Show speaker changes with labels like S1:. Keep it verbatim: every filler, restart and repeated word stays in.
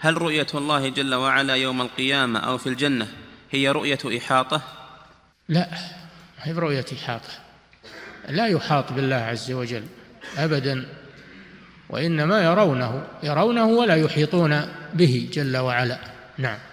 S1: هل رؤية الله جل وعلا يوم القيامة أو في الجنة هي رؤية إحاطة؟
S2: لا، هي رؤية إحاطة، لا يحاط بالله عز وجل أبدا، وإنما يرونه يرونه ولا يحيطون به جل وعلا. نعم.